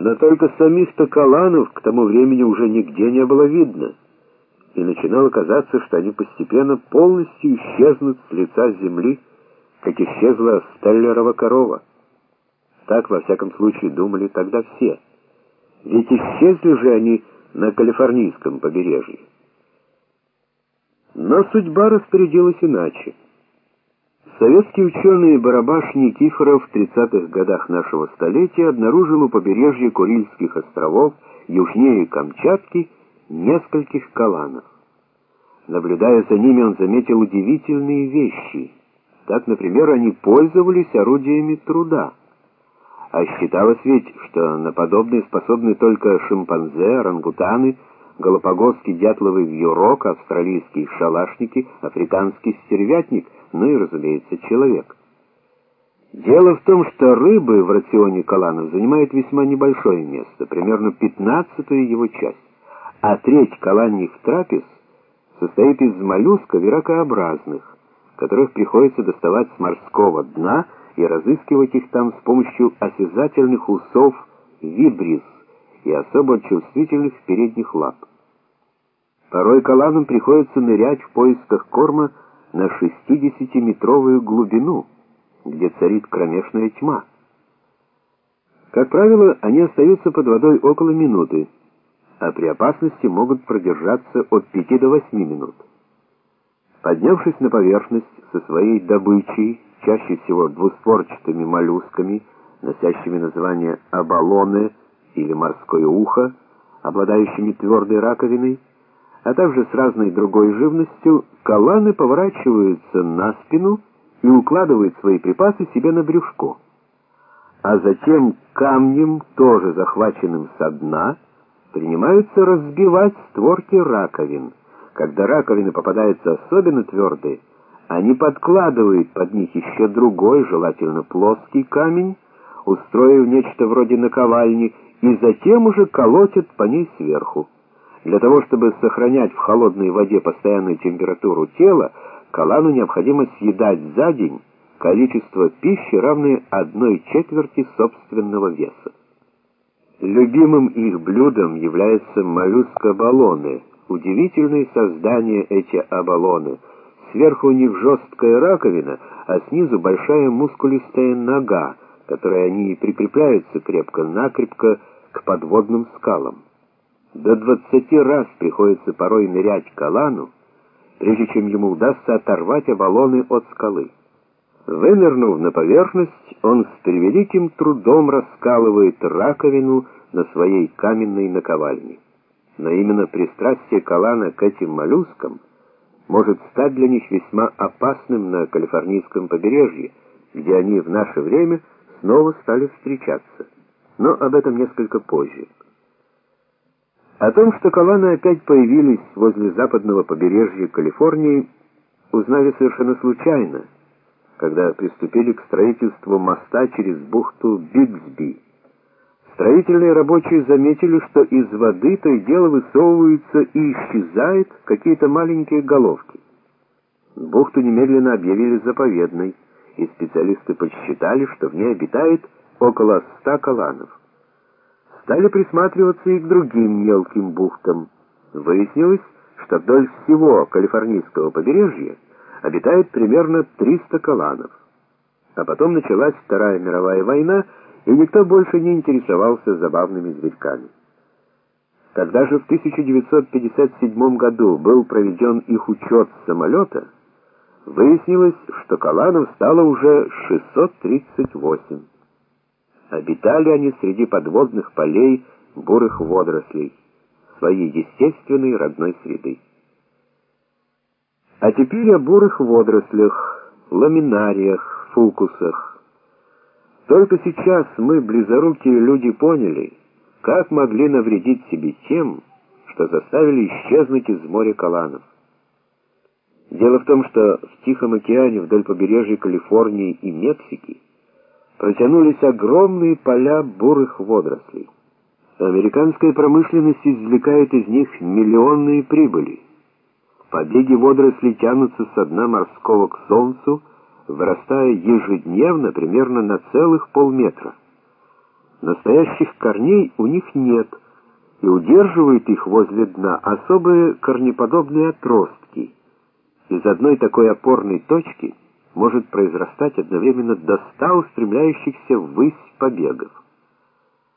Но только самих-то каланов к тому времени уже нигде не было видно, и начинало казаться, что они постепенно полностью исчезнут с лица земли, как исчезла Стеллерова корова. Так, во всяком случае, думали тогда все. Ведь исчезли же они на калифорнийском побережье. Но судьба распорядилась иначе. Советский ученый Барабаш Никифоров в 30-х годах нашего столетия обнаружил у побережья Курильских островов, южнее Камчатки, нескольких каланов. Наблюдая за ними, он заметил удивительные вещи. Так, например, они пользовались орудиями труда. А считалось ведь, что на подобные способны только шимпанзе, орангутаны, галапагосский дятловый вьюрок, австралийские шалашники, африканский стервятник, ну и, разумеется, человек. Дело в том, что рыбы в рационе каланов занимает весьма небольшое место, примерно 15-ю его часть, а треть каланьих трапез состоит из моллюсков и ракообразных, которых приходится доставать с морского дна и разыскивать их там с помощью осязательных усов вибриз и особо чувствительных передних лап. Порой каланам приходится нырять в поисках корма на 60-метровую глубину, где царит кромешная тьма. Как правило, они остаются под водой около минуты, а при опасности могут продержаться от 5 до 8 минут. Поднявшись на поверхность со своей добычей, чаще всего двустворчатыми моллюсками, носящими название абалоны или морское ухо, обладающими твердой раковиной, а также с разной другой живностью, каланы поворачиваются на спину и укладывают свои припасы себе на брюшко. А затем камнем, тоже захваченным со дна, принимаются разбивать створки раковин. Когда раковины попадаются особенно твердые, они подкладывают под них еще другой, желательно плоский камень, устроив нечто вроде наковальни, и затем уже колотят по ней сверху. Для того, чтобы сохранять в холодной воде постоянную температуру тела, калану необходимо съедать за день количество пищи, равное 1/4 собственного веса. Любимым их блюдом является моллюска-абалоны. Удивительные создания эти абалоны. Сверху у них жесткая раковина, а снизу большая мускулистая нога, которой они прикрепляются крепко-накрепко к подводным скалам. До 20 раз приходится порой нырять калану, прежде чем ему удастся оторвать абалоны от скалы. Вынырнув на поверхность, он с превеликим трудом раскалывает раковину на своей каменной наковальне. Но именно пристрастие калана к этим моллюскам может стать для них весьма опасным на калифорнийском побережье, где они в наше время снова стали встречаться. Но об этом несколько позже. О том, что каланы опять появились возле западного побережья Калифорнии, узнали совершенно случайно, когда приступили к строительству моста через бухту Бигсби. Строительные рабочие заметили, что из воды то и дело высовываются и исчезают какие-то маленькие головки. Бухту немедленно объявили заповедной, и специалисты подсчитали, что в ней обитает около 100 каланов. Стали присматриваться и к другим мелким бухтам. Выяснилось, что вдоль всего калифорнийского побережья обитает примерно 300 каланов. А потом началась Вторая мировая война, и никто больше не интересовался забавными зверьками. Когда же в 1957 году был проведен их учет с самолета, выяснилось, что каланов стало уже 638. Обитали они среди подводных полей бурых водорослей, своей естественной родной среды. А теперь о бурых водорослях, ламинариях, фукусах. Только сейчас мы, близорукие люди, поняли, как могли навредить себе тем, что заставили исчезнуть из моря каланов. Дело в том, что в Тихом океане вдоль побережья Калифорнии и Мексики протянулись огромные поля бурых водорослей. Американская промышленность извлекает из них миллионные прибыли. Побеги водорослей тянутся со дна морского к солнцу, вырастая ежедневно примерно на целых полметра. Настоящих корней у них нет, и удерживают их возле дна особые корнеподобные отростки. Из одной такой опорной точки может произрастать одновременно до 100 устремляющихся ввысь побегов.